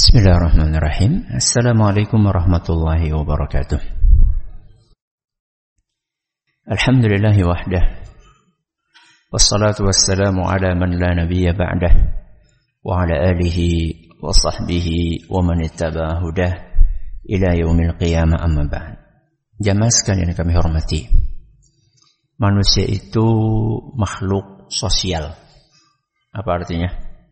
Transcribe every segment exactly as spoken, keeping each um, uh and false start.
Bismillahirrahmanirrahim. Assalamualaikum warahmatullahi wabarakatuh. Alhamdulillahi wahdah. Wassalatu wassalamu ala man la nabiyya ba'dah. Wa ala alihi wa sahbihi wa man ittaba hudah ila yaumil qiyamah amma ba'd. Jamaah sekalian yang kami hormati. Manusia itu makhluk sosial. Apa artinya?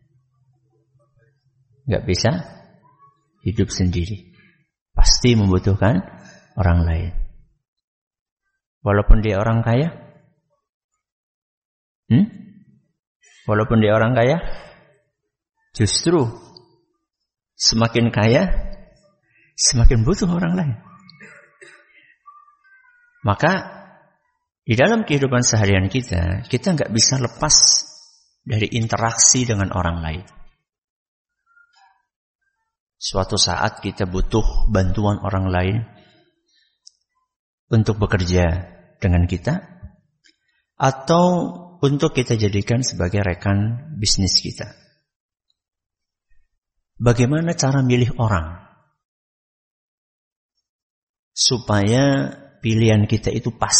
Enggak bisa hidup sendiri. Pasti membutuhkan orang lain. Walaupun dia orang kaya? Hmm? Walaupun dia orang kaya? Justru semakin kaya, semakin butuh orang lain. Maka di dalam kehidupan seharian kita, kita enggak bisa lepas dari interaksi dengan orang lain. Suatu saat kita butuh bantuan orang lain untuk bekerja dengan kita, atau untuk kita jadikan sebagai rekan bisnis kita. Bagaimana cara milih orang supaya pilihan kita itu pas?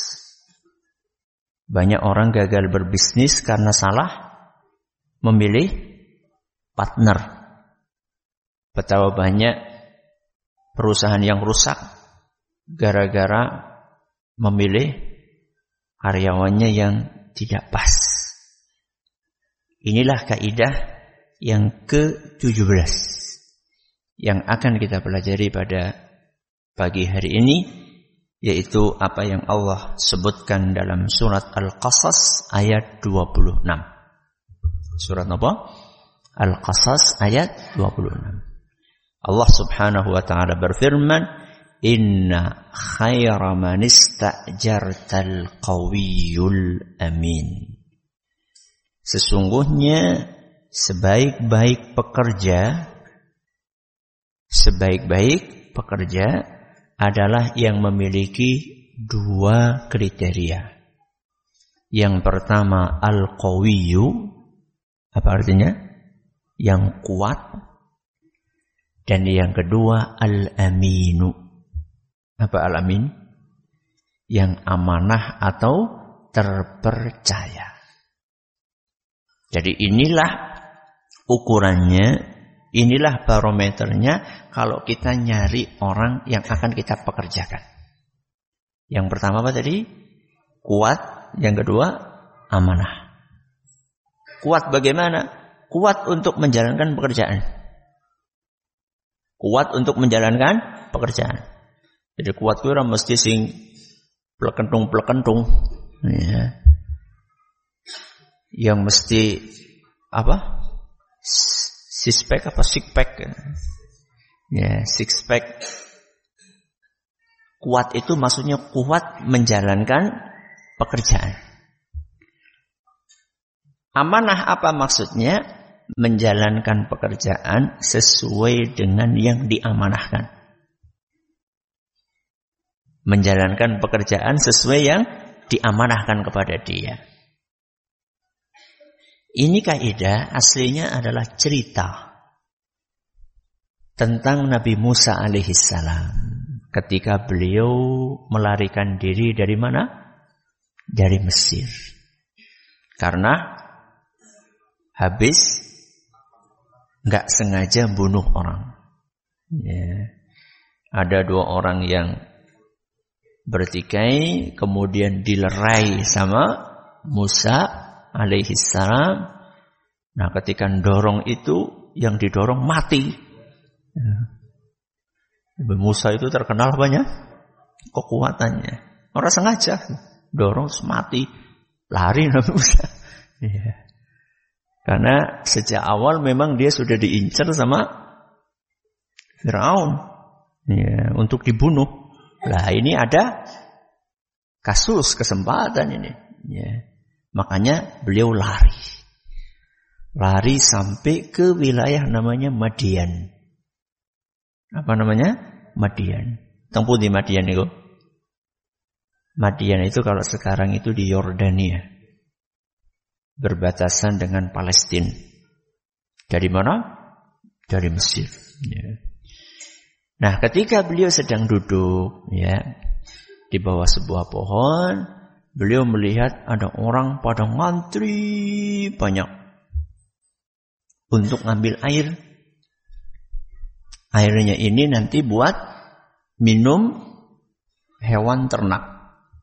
Banyak orang gagal berbisnis karena salah memilih partner. Betapa banyak perusahaan yang rusak gara-gara memilih karyawannya yang tidak pas. Inilah kaidah yang ke tujuh belas yang akan kita pelajari pada pagi hari ini, yaitu apa yang Allah sebutkan dalam surat Al-Qasas ayat dua puluh enam. Surat apa? Al-Qasas ayat dua puluh enam. Allah subhanahu wa ta'ala berfirman, Inna khaira man ista'jartal qawiyul amin. Sesungguhnya sebaik-baik pekerja, sebaik-baik pekerja adalah yang memiliki dua kriteria. Yang pertama al-qawiyu, apa artinya? Yang kuat. Dan yang kedua al-aminu. Apa al-amin? Yang amanah atau terpercaya. Jadi inilah ukurannya, inilah barometernya kalau kita nyari orang yang akan kita pekerjakan. Yang pertama apa tadi? Kuat. Yang kedua amanah. Kuat bagaimana? Kuat untuk menjalankan pekerjaan. Kuat untuk menjalankan pekerjaan. Jadi kuat kuwi ora mesti sing plekentung-plekentung. Ya. Yang mesti apa? Six pack apa six pack? Ya, six pack. Kuat itu maksudnya kuat menjalankan pekerjaan. Amanah apa maksudnya? Menjalankan pekerjaan sesuai dengan yang diamanahkan. Menjalankan pekerjaan sesuai yang diamanahkan kepada dia. Ini kaidah aslinya adalah cerita tentang Nabi Musa alaihissalam ketika beliau melarikan diri dari mana? Dari Mesir. Karena habis nggak sengaja bunuh orang. Ya. Ada dua orang yang bertikai, kemudian dilerai sama Musa alaihissalam. Nah, ketika dorong itu, yang didorong mati. Ya. Musa itu terkenal banyak kekuatannya. Orang sengaja dorong mati, lari Nabi Musa. Ya. Karena sejak awal memang dia sudah diincar sama Firaun, ya, untuk dibunuh. Lah ini ada kasus kesempatan ini, ya. Makanya beliau lari, lari sampai ke wilayah namanya Madian. Apa namanya? Madian. Tempuh di Madian itu. Madian itu kalau sekarang itu di Yordania. Berbatasan dengan Palestina. Dari mana? dari Mesir. Ya. Nah, ketika beliau sedang duduk ya di bawah sebuah pohon, beliau melihat ada orang pada ngantri banyak untuk ngambil air. Airnya ini nanti buat minum hewan ternak.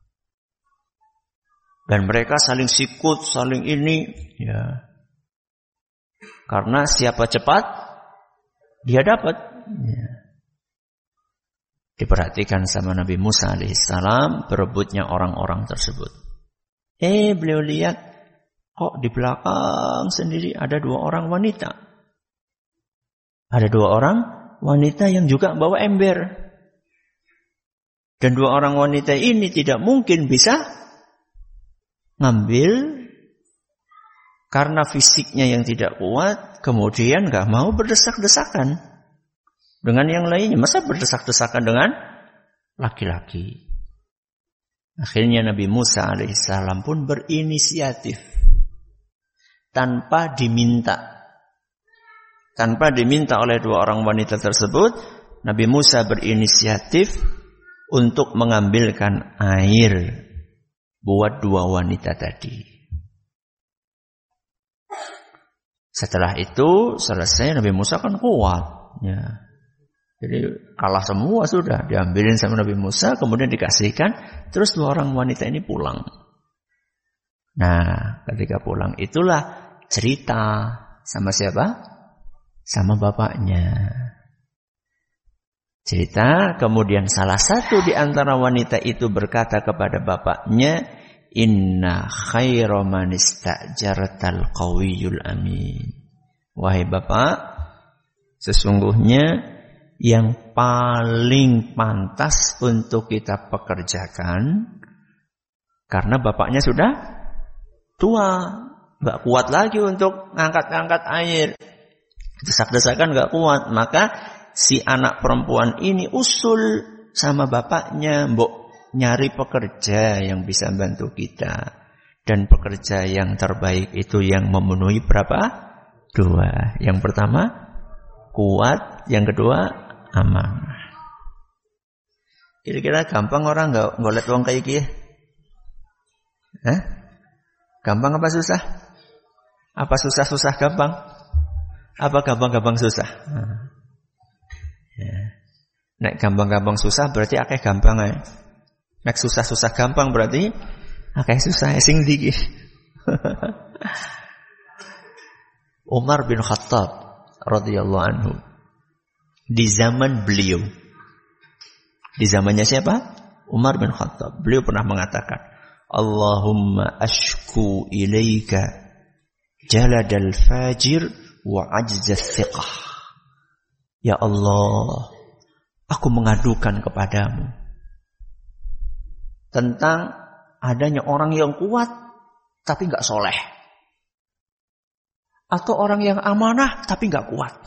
Dan mereka saling sikut, saling ini, ya. Karena siapa cepat, dia dapat. Ya. Diperhatikan sama Nabi Musa alaihissalam berebutnya orang-orang tersebut. Eh, beliau lihat, kok di belakang sendiri ada dua orang wanita. Ada dua orang wanita yang juga bawa ember. Dan dua orang wanita ini tidak mungkin bisa ngambil karena fisiknya yang tidak kuat, kemudian gak mau berdesak-desakan dengan yang lainnya. Masa berdesak-desakan dengan laki-laki? Akhirnya Nabi Musa alaihissalam pun berinisiatif tanpa diminta. Tanpa diminta oleh dua orang wanita tersebut, Nabi Musa berinisiatif untuk mengambilkan air buat dua wanita tadi. Setelah itu selesai, Nabi Musa kan kuat. Ya. Jadi kalah semua sudah. Diambilin sama Nabi Musa, kemudian dikasihkan. Terus dua orang wanita ini pulang. Nah, ketika pulang itulah cerita sama siapa? Sama bapaknya. Cerita, kemudian salah satu di antara wanita itu berkata kepada bapaknya, Inna khaira man istajartal qawiyul amin. Wahai bapak, sesungguhnya yang paling pantas untuk kita pekerjakan, karena bapaknya sudah tua, gak kuat lagi untuk ngangkat-ngangkat air, desak-desakan gak kuat, maka si anak perempuan ini usul sama bapaknya, mbok nyari pekerja yang bisa bantu kita. Dan pekerja yang terbaik itu yang memenuhi berapa? Dua. Yang pertama, kuat. Yang kedua, amanah. Kira-kira gampang orang gak ngolet wong kayak gini? Hah? Gampang apa susah? Apa susah-susah gampang? Apa gampang-gampang susah? Nah. Ya. Nek gampang-gampang susah berarti akeh gampang ae. Nek susah-susah gampang berarti akeh susah sing ndi. Umar bin Khattab radhiyallahu anhu, di zaman beliau, di zamannya siapa? Umar bin Khattab. Beliau pernah mengatakan, Allahumma ashku ilaika jaladal fajir wa ajzaz thiqah. Ya Allah, aku mengadukan kepadamu tentang adanya orang yang kuat tapi gak soleh, atau orang yang amanah tapi gak kuat.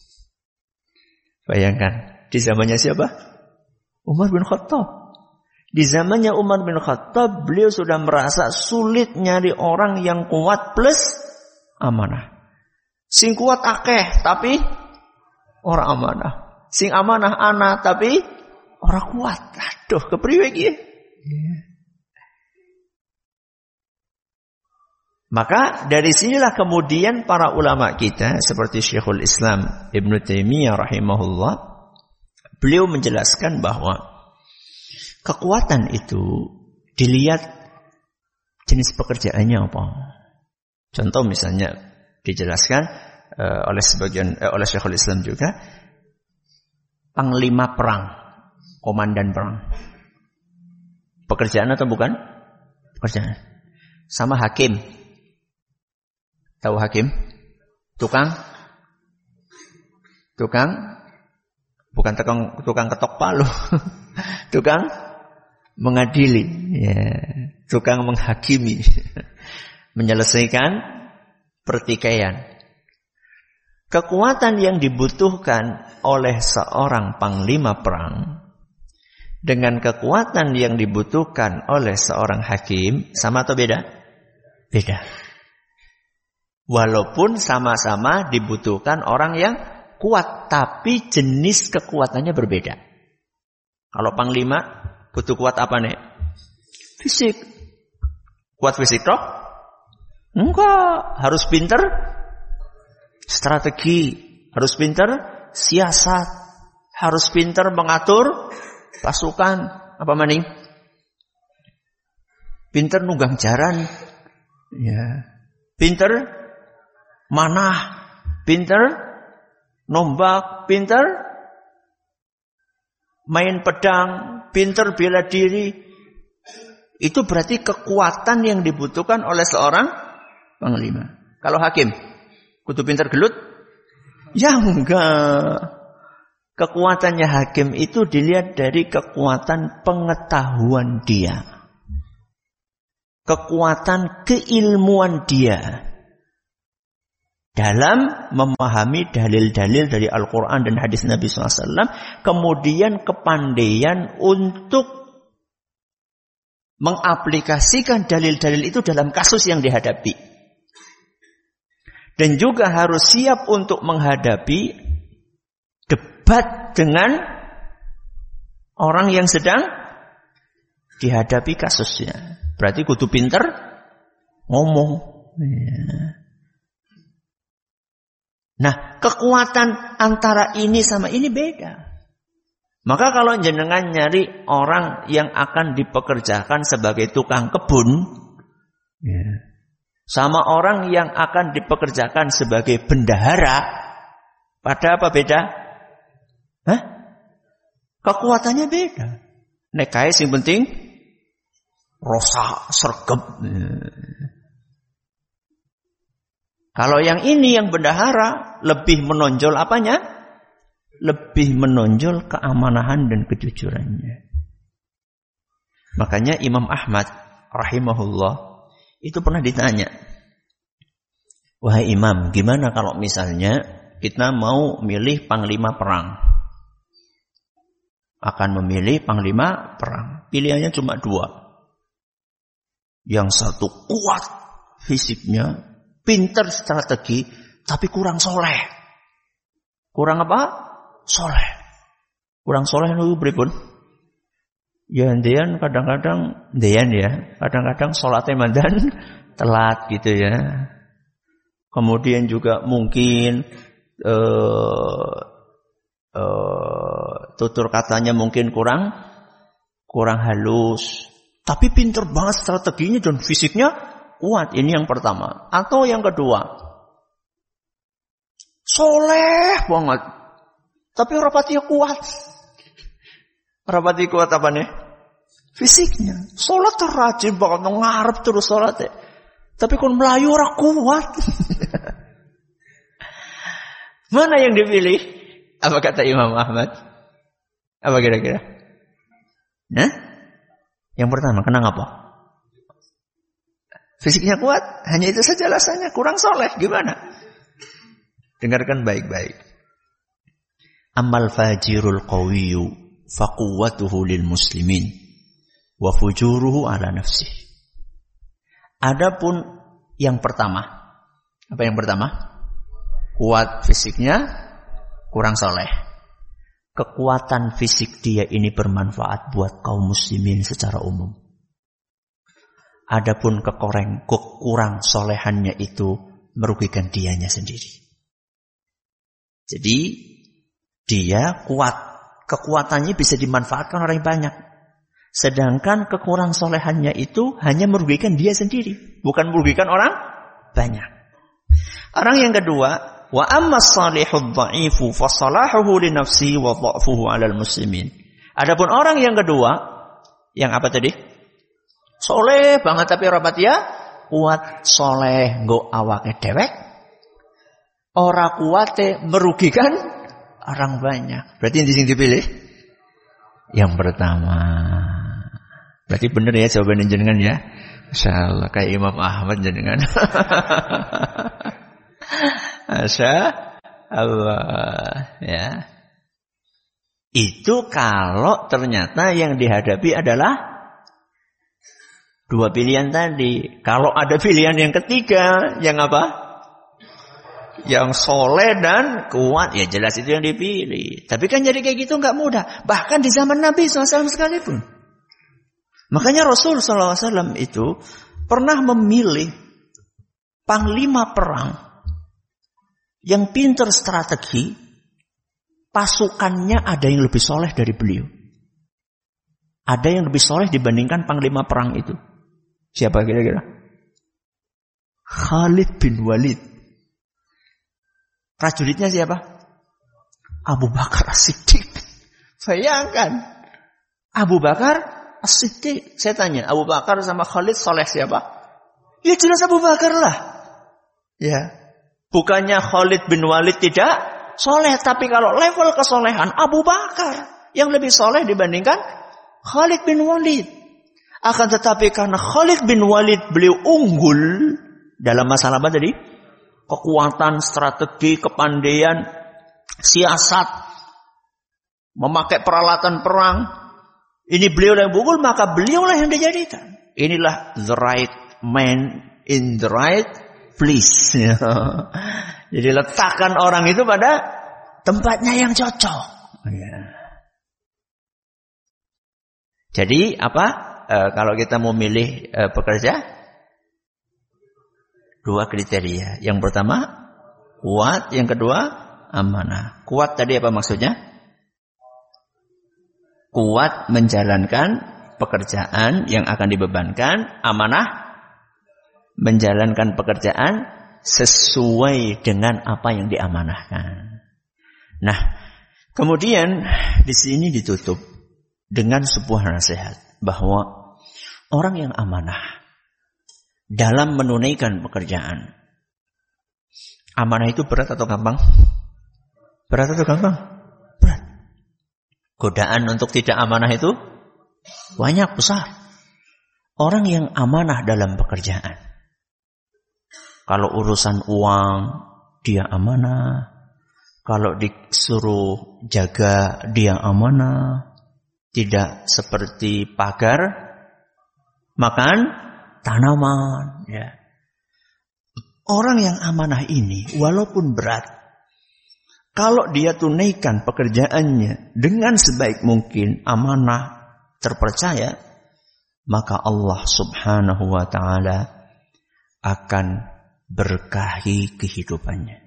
Bayangkan, di zamannya siapa? Umar bin Khattab. Di zamannya Umar bin Khattab, beliau sudah merasa sulit nyari orang yang kuat plus amanah. Sing kuat akeh tapi orang amanah. Sing amanah ana tapi orang kuat. Aduh, kepriwe iki? Maka dari sinilah kemudian para ulama kita seperti Syekhul Islam Ibnu Taimiyah rahimahullah, beliau menjelaskan bahwa kekuatan itu dilihat jenis pekerjaannya apa. Contoh misalnya dijelaskan uh, oleh sebagian uh, oleh Syekhul Islam juga, panglima perang, komandan perang. Pekerjaan atau bukan? Pekerjaan. Sama hakim. Tahu hakim? Tukang? Tukang? Bukan tukang, tukang ketok palu. Tukang mengadili. Ya. Tukang menghakimi. Menyelesaikan pertikaian. Kekuatan yang dibutuhkan oleh seorang panglima perang dengan kekuatan yang dibutuhkan oleh seorang hakim sama atau beda? Beda. Walaupun sama-sama dibutuhkan orang yang kuat, tapi jenis kekuatannya berbeda. Kalau panglima butuh kuat apa nih? Fisik. Kuat fisik toh? Enggak, harus pinter strategi, harus pinter siasat, harus pinter mengatur pasukan. Apa maning? Pinter nunggang jaran, ya. Pinter manah, pinter nombak, pinter main pedang, pinter bela diri. Itu berarti kekuatan yang dibutuhkan oleh seorang panglima. Kalau hakim, kudu pinter gelut? Ya enggak. Kekuatannya hakim itu dilihat dari kekuatan pengetahuan dia. Kekuatan keilmuan dia dalam memahami dalil-dalil dari Al-Quran dan hadis Nabi shallallahu alaihi wasallam. Kemudian kepandaian untuk mengaplikasikan dalil-dalil itu dalam kasus yang dihadapi. Dan juga harus siap untuk menghadapi debat dengan orang yang sedang dihadapi kasusnya. Berarti kudu pinter ngomong. Ya. Nah, kekuatan antara ini sama ini beda. Maka kalau jenengan nyari orang yang akan dipekerjakan sebagai tukang kebun, ya, sama orang yang akan dipekerjakan sebagai bendahara, pada apa beda? Hah? Kekuatannya beda. Nek kae sing penting rosak, sergep. Kalau yang ini, yang bendahara, lebih menonjol apanya? Lebih menonjol keamanahan dan kejujurannya. Makanya Imam Ahmad rahimahullah itu pernah ditanya, wahai Imam, gimana kalau misalnya kita mau milih panglima perang? Akan memilih panglima perang. Pilihannya cuma dua. Yang satu kuat fisiknya, pinter strategi, tapi kurang soleh. Kurang apa? Soleh. Kurang soleh itu beripun? Ya, dean kadang-kadang, dean ya, kadang-kadang sholatnya mandan telat gitu ya. Kemudian juga mungkin uh, uh, tutur katanya mungkin kurang, kurang halus. Tapi pinter banget strateginya dan fisiknya kuat. Ini yang pertama. Atau yang kedua, soleh banget, tapi rapatnya kuat. Rapatnya kuat apa nih? Fisiknya. Sholat terrajin banget, ngarep terus sholatnya. Tapi kalau Melayu orang kuat. Mana yang dipilih? Apa kata Imam Ahmad? Apa kira-kira? Nah? Yang pertama, kenapa apa? Fisiknya kuat, hanya itu saja alasannya, kurang soleh, gimana? Dengarkan baik-baik. Amal fajirul qawiyyu faquwwatuhu lil muslimin wa fujuruhu ala nafsih. Adapun yang pertama, apa yang pertama? Kuat fisiknya, kurang soleh. Kekuatan fisik dia ini bermanfaat buat kaum muslimin secara umum. Adapun kekoreng, kekurang solehannya itu merugikan dianya sendiri. Jadi dia kuat, kekuatannya bisa dimanfaatkan orang yang banyak. Sedangkan kekurang solehannya itu hanya merugikan dia sendiri, bukan merugikan orang banyak. Orang yang kedua, wa amma salihud dha'ifu fa salahuhu li nafsi wa dha'fuhu 'alal muslimin. Adapun orang yang kedua, yang apa tadi? Soleh banget tapi rapat ya kuat, soleh nggo awake dhewek. Ora kuate merugikan orang banyak. Berarti yang sing dipilih yang pertama. Berarti benar ya jawaban jenengan ya. Masyaallah kayak Imam Ahmad jenengan. Masya Allah ya. Itu kalau ternyata yang dihadapi adalah dua pilihan tadi. Kalau ada pilihan yang ketiga, yang apa? Yang soleh dan kuat, ya jelas itu yang dipilih. Tapi kan jadi kayak gitu nggak mudah. Bahkan di zaman Nabi shallallahu alaihi wasallam sekalipun. Makanya Rasul shallallahu alaihi wasallam itu pernah memilih panglima perang yang pintar strategi, pasukannya ada yang lebih soleh dari beliau. Ada yang lebih soleh dibandingkan panglima perang itu. Siapa kira-kira? Khalid bin Walid. Prajuritnya siapa? Abu Bakar As-Siddiq. Bayangkan. Abu Bakar As-Siddiq. Saya tanya, Abu Bakar sama Khalid soleh siapa? Ya jelas Abu Bakar lah. Ya. Bukannya Khalid bin Walid tidak soleh. Tapi kalau level kesolehan, Abu Bakar yang lebih soleh dibandingkan Khalid bin Walid. Akan tetapi karena Khalid bin Walid beliau unggul dalam masalah apa tadi? Kekuatan, strategi, kepandaian, siasat, memakai peralatan perang. Ini beliau yang unggul, maka beliaulah yang dijadikan. Inilah the right man in the right place. Jadi letakkan orang itu pada tempatnya yang cocok. Jadi apa? E, kalau kita mau milih e, pekerja, dua kriteria. Yang pertama, kuat. Yang kedua, amanah. Kuat tadi apa maksudnya? Kuat menjalankan pekerjaan yang akan dibebankan. Amanah, menjalankan pekerjaan sesuai dengan apa yang diamanahkan. Nah, kemudian di sini ditutup dengan sebuah nasihat bahwa orang yang amanah dalam menunaikan pekerjaan. Amanah itu berat atau gampang? Berat atau gampang? Berat. Godaan untuk tidak amanah itu banyak, besar. Orang yang amanah dalam pekerjaan, kalau urusan uang dia amanah, kalau disuruh jaga dia amanah, tidak seperti pagar makan tanaman, ya. Orang yang amanah ini walaupun berat, kalau dia tunaikan pekerjaannya dengan sebaik mungkin, amanah, terpercaya, maka Allah Subhanahu wa taala akan berkahi kehidupannya.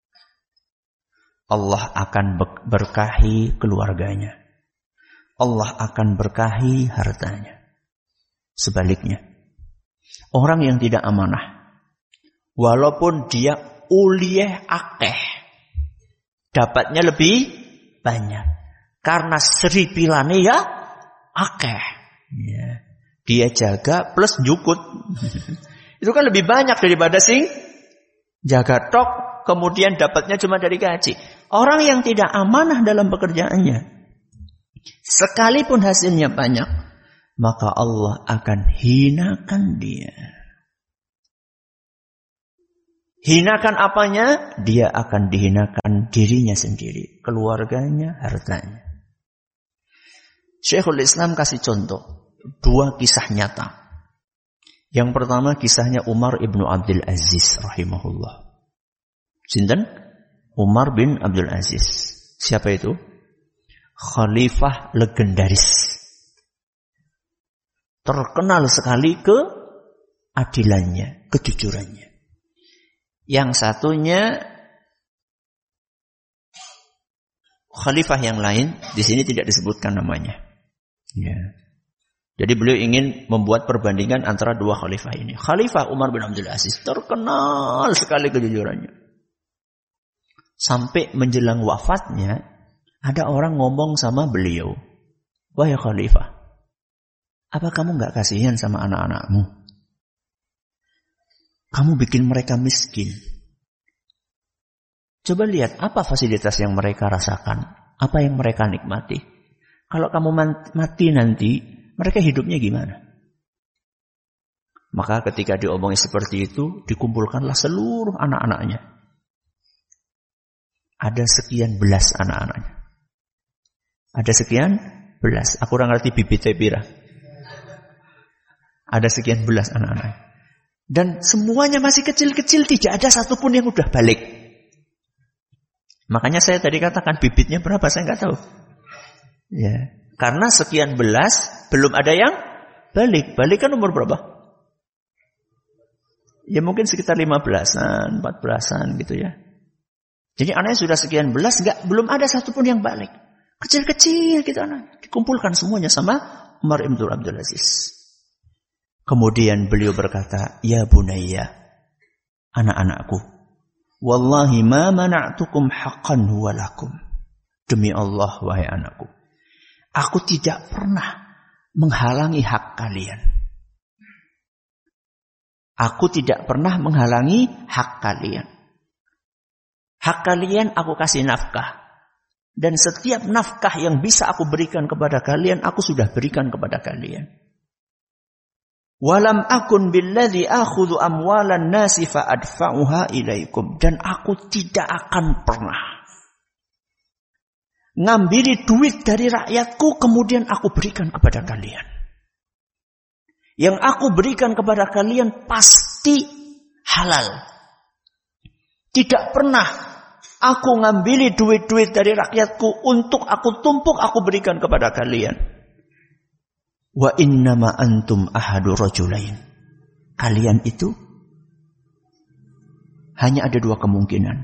Allah akan berkahi keluarganya. Allah akan berkahi hartanya. Sebaliknya, orang yang tidak amanah, walaupun dia uliyah akeh, dapatnya lebih banyak. Karena seripilane ya akeh. Ya. Dia jaga plus jukut. Itu kan lebih banyak daripada sing jaga tok, kemudian dapatnya cuma dari gaji. Orang yang tidak amanah dalam pekerjaannya, sekalipun hasilnya banyak, maka Allah akan hinakan dia. Hinakan apanya? Dia akan dihinakan dirinya sendiri, keluarganya, hartanya. Syekhul Islam kasih contoh dua kisah nyata. Yang pertama kisahnya Umar ibnu Abdul Aziz rahimahullah. Sinten? Umar bin Abdul Aziz. Siapa itu? Khalifah legendaris. Terkenal sekali keadilannya, kejujurannya. Yang satunya khalifah yang lain, di sini tidak disebutkan namanya. Ya. Jadi beliau ingin membuat perbandingan antara dua khalifah ini. Khalifah Umar bin Abdul Aziz terkenal sekali kejujurannya. Sampai menjelang wafatnya, ada orang ngomong sama beliau, "Wahai khalifah, apa kamu gak kasihan sama anak-anakmu? Kamu bikin mereka miskin. Coba lihat apa fasilitas yang mereka rasakan, apa yang mereka nikmati. Kalau kamu mati nanti, mereka hidupnya gimana?" Maka ketika diomongi seperti itu, dikumpulkanlah seluruh anak-anaknya. Ada sekian belas anak-anaknya. Ada sekian belas. Aku kurang ngerti bibitnya pira. Ada sekian belas anak-anak. Dan semuanya masih kecil-kecil, tidak ada satupun yang udah balik. Makanya saya tadi katakan bibitnya berapa saya nggak tahu. Ya, karena sekian belas belum ada yang balik. Balik kan umur berapa? Ya mungkin sekitar lima belasan, empat belasan gitu ya. Jadi anaknya sudah sekian belas, nggak belum ada satupun yang balik. Kecil-kecil gitu anak. Dikumpulkan semuanya sama Umar ibn Abdul Aziz. Kemudian beliau berkata, ya bunayya, anak-anakku, wallahi ma mana'tukum haqqan huwa lakum. Demi Allah, wahai anakku, aku tidak pernah menghalangi hak kalian. Aku tidak pernah menghalangi hak kalian. Hak kalian aku kasih nafkah. Dan setiap nafkah yang bisa aku berikan kepada kalian, aku sudah berikan kepada kalian. Walam akun billadzi akhudhu amwalan nasi fa adfa'uha ilaikum. Dan aku tidak akan pernah ngambil duit dari rakyatku kemudian aku berikan kepada kalian. Yang aku berikan kepada kalian pasti halal. Tidak pernah aku ngambil duit-duit dari rakyatku untuk aku tumpuk aku berikan kepada kalian. Wa innama antum ahadu rajulain. Kalian itu hanya ada dua kemungkinan.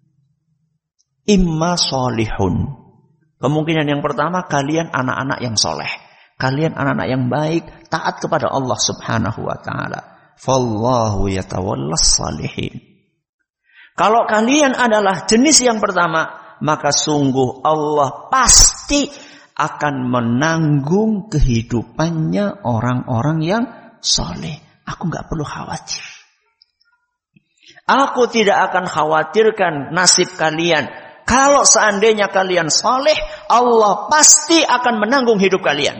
Imma solihun. Kemungkinan yang pertama, kalian anak-anak yang soleh. Kalian anak-anak yang baik, taat kepada Allah subhanahu wa ta'ala. Fallahu yatawallas salihin. Kalau kalian adalah jenis yang pertama, maka sungguh Allah pasti akan menanggung kehidupannya orang-orang yang soleh. Aku nggak perlu khawatir. Aku tidak akan khawatirkan nasib kalian. Kalau seandainya kalian soleh, Allah pasti akan menanggung hidup kalian.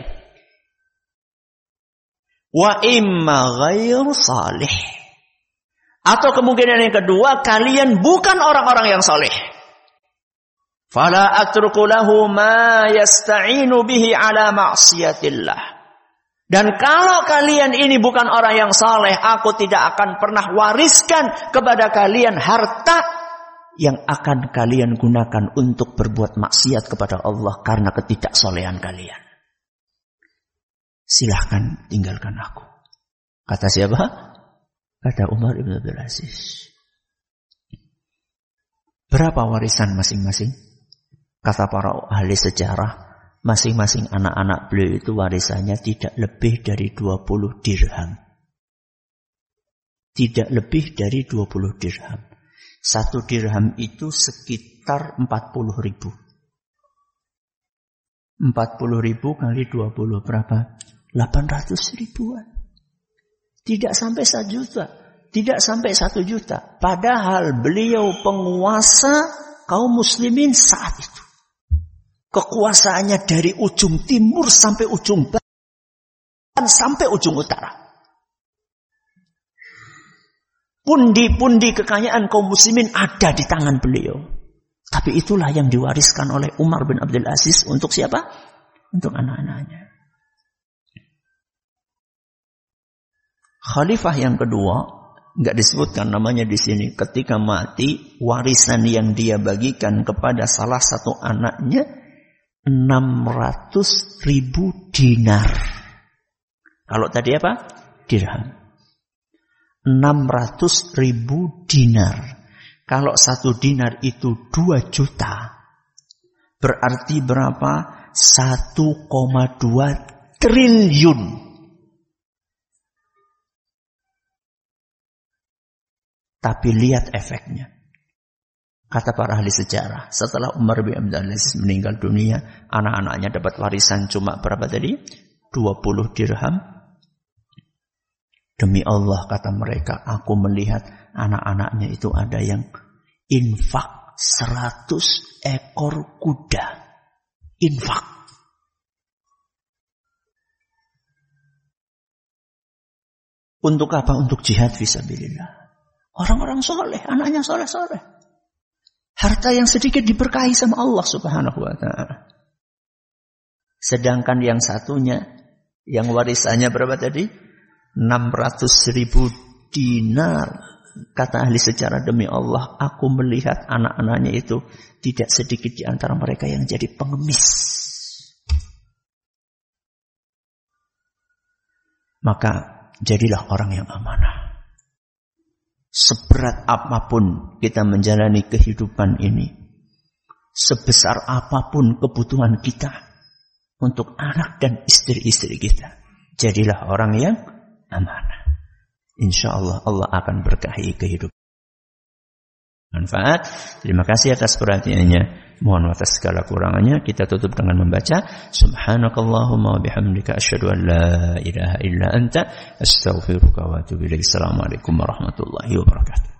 Wa imma ghair salih. Atau kemungkinan yang kedua, kalian bukan orang-orang yang soleh. Fala atruku lahu ma yasta'inu bihi ala ma'siyatillah. Dan kalau kalian ini bukan orang yang soleh, aku tidak akan pernah wariskan kepada kalian harta yang akan kalian gunakan untuk berbuat maksiat kepada Allah karena ketidaksolehan kalian. Silahkan tinggalkan aku. Kata siapa? Kata Umar ibn Abdul Aziz. Berapa warisan masing-masing? Kata para ahli sejarah, masing-masing anak-anak beliau itu warisannya tidak lebih dari dua puluh dirham. Tidak lebih dari dua puluh dirham. Satu dirham itu sekitar empat puluh ribu. empat puluh ribu kali dua puluh berapa? delapan ratus ribuan. Tidak sampai satu juta. Tidak sampai satu juta. Padahal beliau penguasa kaum muslimin saat itu. Kekuasaannya dari ujung timur sampai ujung barat. Sampai ujung utara. Pundi-pundi kekayaan kaum muslimin ada di tangan beliau. Tapi itulah yang diwariskan oleh Umar bin Abdul Aziz untuk siapa? Untuk anak-anaknya. Khalifah yang kedua, enggak disebutkan namanya di sini. Ketika mati, warisan yang dia bagikan kepada salah satu anaknya enam ratus ribu dinar. Kalau tadi apa? Dirham. enam ratus ribu dinar. Kalau satu dinar itu dua juta. Berarti berapa? satu koma dua triliun. Tapi lihat efeknya. Kata para ahli sejarah, setelah Umar bin Abdul Aziz meninggal dunia, anak-anaknya dapat warisan cuma berapa tadi? dua puluh dirham. Demi Allah, kata mereka, aku melihat anak-anaknya itu ada yang infak seratus ekor kuda. Infak. Untuk apa? Untuk jihad fisabilillah. Orang-orang soleh, anaknya soleh-soleh. Harta yang sedikit diberkahi sama Allah subhanahu wa ta'ala. Sedangkan yang satunya, yang warisannya berapa tadi? enam ratus ribu dinar. kata ahli sejarah, demi Allah, aku melihat anak-anaknya itu tidak sedikit di antara mereka yang jadi pengemis. Maka jadilah orang yang amanah. Seberat apapun kita menjalani kehidupan ini, sebesar apapun kebutuhan kita untuk anak dan istri-istri kita, jadilah orang yang amanah. Insya Allah Allah akan berkahi kehidupan. Manfaat. Terima kasih atas perhatiannya. Mohon atas segala kurangannya. Kita tutup dengan membaca Subhanakallahumma wa bihamdika asyhadu an la ilaha illa anta astaghfiruka wa atubu ilaik. Assalamualaikum warahmatullahi wabarakatuh.